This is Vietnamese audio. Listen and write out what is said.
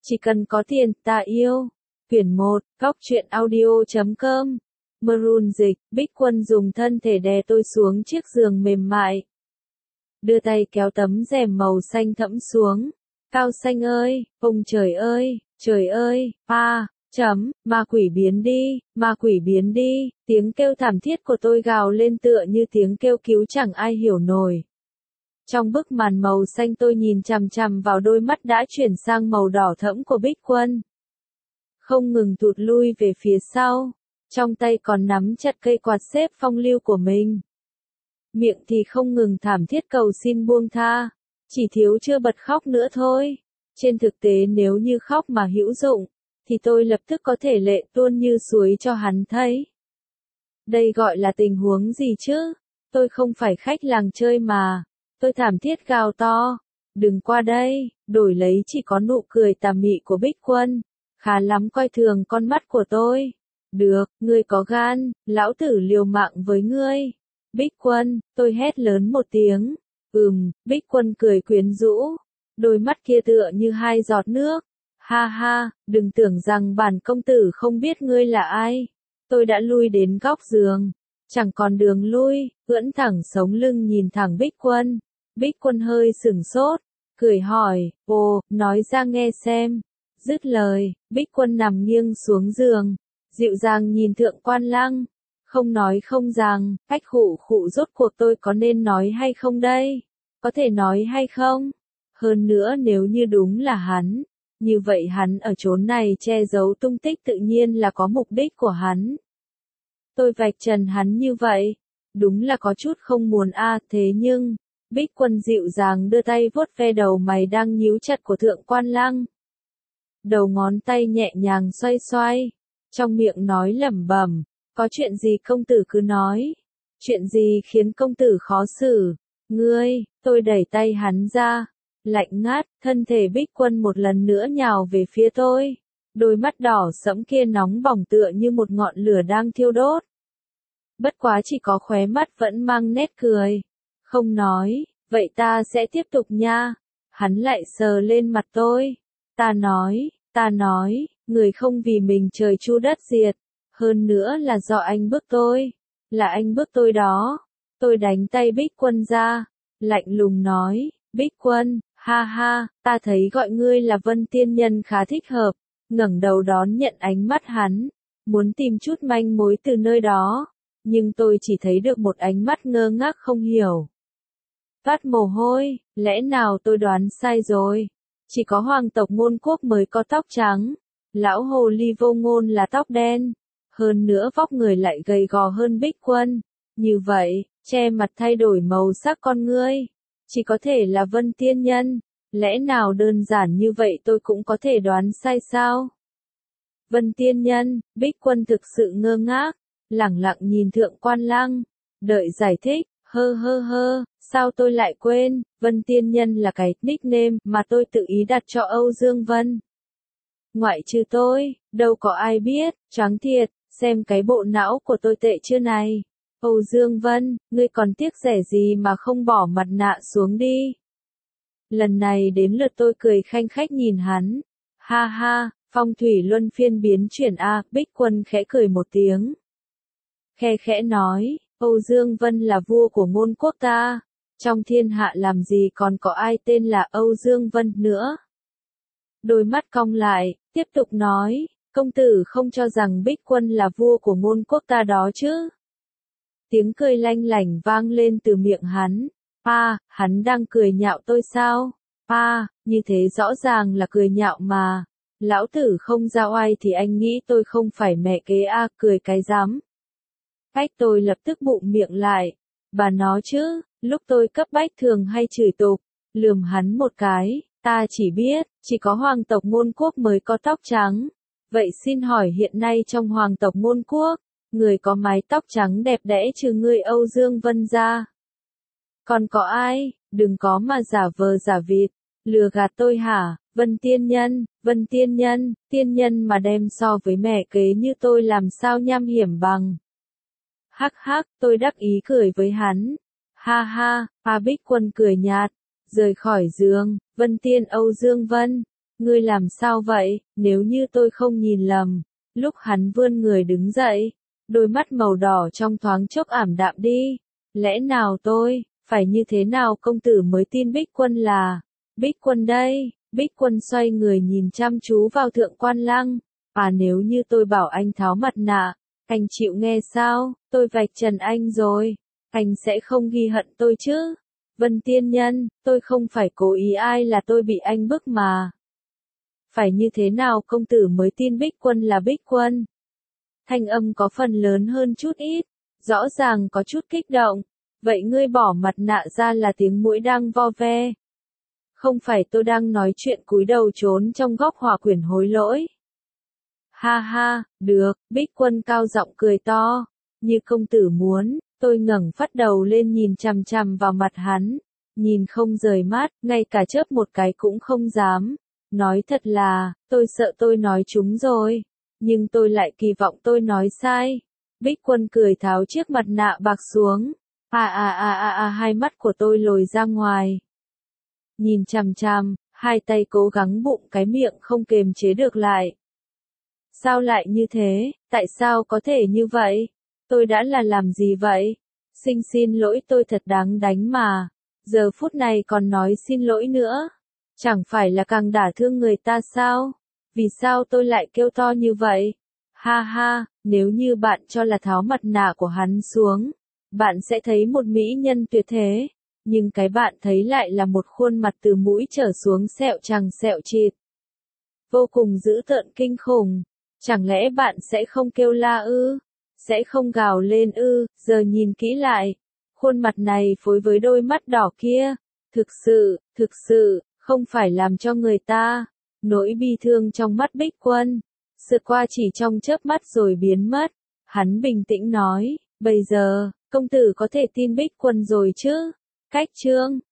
Chỉ cần có tiền, ta yêu. Quyển 1, Góc truyện audio.com. Maroon dịch, Bích Quân dùng thân thể đè tôi xuống chiếc giường mềm mại. Đưa tay kéo tấm rèm màu xanh thẫm xuống. Cao xanh ơi, ông trời ơi, ma quỷ biến đi, tiếng kêu thảm thiết của tôi gào lên tựa như tiếng kêu cứu chẳng ai hiểu nổi. Trong bức màn màu xanh tôi nhìn chằm chằm vào đôi mắt đã chuyển sang màu đỏ thẫm của Bích Quân. Không ngừng thụt lui về phía sau, trong tay còn nắm chặt cây quạt xếp phong lưu của mình. Miệng thì không ngừng thảm thiết cầu xin buông tha, chỉ thiếu chưa bật khóc nữa thôi. Trên thực tế nếu như khóc mà hữu dụng, thì tôi lập tức có thể lệ tuôn như suối cho hắn thấy. Đây gọi là tình huống gì chứ? Tôi không phải khách làng chơi mà. Tôi thảm thiết gào to. Đừng qua đây, đổi lấy chỉ có nụ cười tà mị của Bích Quân. Khá lắm coi thường con mắt của tôi. Được, ngươi có gan, lão tử liều mạng với ngươi. Bích Quân, tôi hét lớn một tiếng. Bích Quân cười quyến rũ. Đôi mắt kia tựa như hai giọt nước. Ha ha, đừng tưởng rằng bản công tử không biết ngươi là ai. Tôi đã lui đến góc giường. Chẳng còn đường lui, ưỡn thẳng sống lưng nhìn thẳng Bích Quân. Bích Quân hơi sửng sốt, cười hỏi, nói ra nghe xem. Dứt lời, Bích Quân nằm nghiêng xuống giường, dịu dàng nhìn Thượng Quan Lăng. Không nói không rằng, cách khụ rốt cuộc tôi có nên nói hay không đây? Có thể nói hay không? Hơn nữa nếu như đúng là hắn, như vậy hắn ở chốn này che giấu tung tích tự nhiên là có mục đích của hắn. Tôi vạch trần hắn như vậy, đúng là có chút không muốn thế nhưng, Bích Quân dịu dàng đưa tay vuốt ve đầu mày đang nhíu chặt của Thượng Quan Lăng. Đầu ngón tay nhẹ nhàng xoay xoay, trong miệng nói lẩm bẩm, có chuyện gì công tử cứ nói, chuyện gì khiến công tử khó xử, tôi đẩy tay hắn ra, lạnh ngắt, thân thể Bích Quân một lần nữa nhào về phía tôi, đôi mắt đỏ sẫm kia nóng bỏng tựa như một ngọn lửa đang thiêu đốt. Bất quá chỉ có khóe mắt vẫn mang nét cười, không nói, vậy ta sẽ tiếp tục nha. Hắn lại sờ lên mặt tôi. Ta nói, người không vì mình trời chu đất diệt. Hơn nữa là do anh bức tôi. Là anh bức tôi đó. Tôi đánh tay Bích Quân ra. Lạnh lùng nói, Bích Quân, ha ha, ta thấy gọi ngươi là Vân Tiên Nhân khá thích hợp. Ngẩng đầu đón nhận ánh mắt hắn. Muốn tìm chút manh mối từ nơi đó. Nhưng tôi chỉ thấy được một ánh mắt ngơ ngác không hiểu. Vắt mồ hôi, lẽ nào tôi đoán sai rồi? Chỉ có hoàng tộc Ngôn Quốc mới có tóc trắng, lão hồ ly Vô Ngôn là tóc đen, hơn nữa vóc người lại gầy gò hơn Bích Quân. Như vậy, che mặt thay đổi màu sắc con ngươi, chỉ có thể là Vân Tiên Nhân. Lẽ nào đơn giản như vậy tôi cũng có thể đoán sai sao? Vân Tiên Nhân, Bích Quân thực sự ngơ ngác, lẳng lặng nhìn Thượng Quan Lăng, đợi giải thích. Sao tôi lại quên, Vân Tiên Nhân là cái nickname mà tôi tự ý đặt cho Âu Dương Vân. Ngoại trừ tôi, đâu có ai biết, choáng thiệt, xem cái bộ não của tôi tệ chưa này. Âu Dương Vân, ngươi còn tiếc rẻ gì mà không bỏ mặt nạ xuống đi. Lần này đến lượt tôi cười khanh khách nhìn hắn. Ha ha, phong thủy luân phiên biến chuyển Bích Quân khẽ cười một tiếng. Khẽ nói. Âu Dương Vân là vua của Ngôn Quốc ta, trong thiên hạ làm gì còn có ai tên là Âu Dương Vân nữa. Đôi mắt cong lại, tiếp tục nói, công tử không cho rằng Bích Quân là vua của Ngôn Quốc ta đó chứ. Tiếng cười lanh lảnh vang lên từ miệng hắn. Hắn đang cười nhạo tôi sao? Như thế rõ ràng là cười nhạo mà. Lão tử không ra oai thì anh nghĩ tôi không phải mẹ kế cười cái rắm. Tôi lập tức bụm miệng lại. Bà nó chứ, lúc tôi cấp bách thường hay chửi tục, lườm hắn một cái, ta chỉ biết, chỉ có hoàng tộc Ngôn Quốc mới có tóc trắng. Vậy xin hỏi hiện nay trong hoàng tộc Ngôn Quốc, người có mái tóc trắng đẹp đẽ trừ ngươi Âu Dương Vân ra? Còn có ai? Đừng có mà giả vờ giả vịt, lừa gạt tôi hả? Vân Tiên Nhân mà đem so với mẹ kế như tôi làm sao nham hiểm bằng. Hắc, tôi đắc ý cười với hắn. Ha ha, Bích Quân cười nhạt, rời khỏi giường, Vân Tiên Âu Dương Vân, Ngươi làm sao vậy, nếu như tôi không nhìn lầm. Lúc hắn vươn người đứng dậy, đôi mắt màu đỏ trong thoáng chốc ảm đạm đi. Lẽ nào tôi, phải như thế nào công tử mới tin Bích Quân là, Bích Quân đây, Bích Quân xoay người nhìn chăm chú vào Thượng Quan Lăng. Nếu như tôi bảo anh tháo mặt nạ, anh chịu nghe sao, tôi vạch trần anh rồi, anh sẽ không ghi hận tôi chứ. Vân tiên nhân, tôi không phải cố ý ai là tôi bị anh bức mà. Phải như thế nào công tử mới tin Bích Quân là Bích Quân? Thanh âm có phần lớn hơn chút ít, rõ ràng có chút kích động. Vậy ngươi bỏ mặt nạ ra là tiếng mũi đang vo ve. Không phải tôi đang nói chuyện cúi đầu trốn trong góc hỏa quyển hối lỗi. Ha ha, được, Bích Quân cao giọng cười to. Như công tử muốn, tôi ngẩng phát đầu lên nhìn chằm chằm vào mặt hắn. Nhìn không rời mắt, ngay cả chớp một cái cũng không dám. Nói thật là, tôi sợ tôi nói trúng rồi. Nhưng tôi lại kỳ vọng tôi nói sai. Bích Quân cười tháo chiếc mặt nạ bạc xuống. Hai mắt của tôi lồi ra ngoài. Nhìn chằm chằm, hai tay cố gắng bụng cái miệng không kềm chế được lại. Sao lại như thế, tại sao có thể như vậy? Tôi đã là làm gì vậy? Xin lỗi tôi thật đáng đánh mà. Giờ phút này còn nói xin lỗi nữa. Chẳng phải là càng đả thương người ta sao? Vì sao tôi lại kêu to như vậy? Ha ha, nếu như bạn cho là tháo mặt nạ của hắn xuống, bạn sẽ thấy một mỹ nhân tuyệt thế. Nhưng cái bạn thấy lại là một khuôn mặt từ mũi trở xuống sẹo chằng sẹo chịt. Vô cùng dữ tợn kinh khủng. Chẳng lẽ bạn sẽ không kêu la ư? Sẽ không gào lên ư? Giờ nhìn kỹ lại. Khuôn mặt này phối với đôi mắt đỏ kia. Thực sự, không phải làm cho người ta. Nỗi bi thương trong mắt Bích Quân. Sượt qua chỉ trong chớp mắt rồi biến mất. Hắn bình tĩnh nói, bây giờ, công tử có thể tin Bích Quân rồi chứ? Cách chương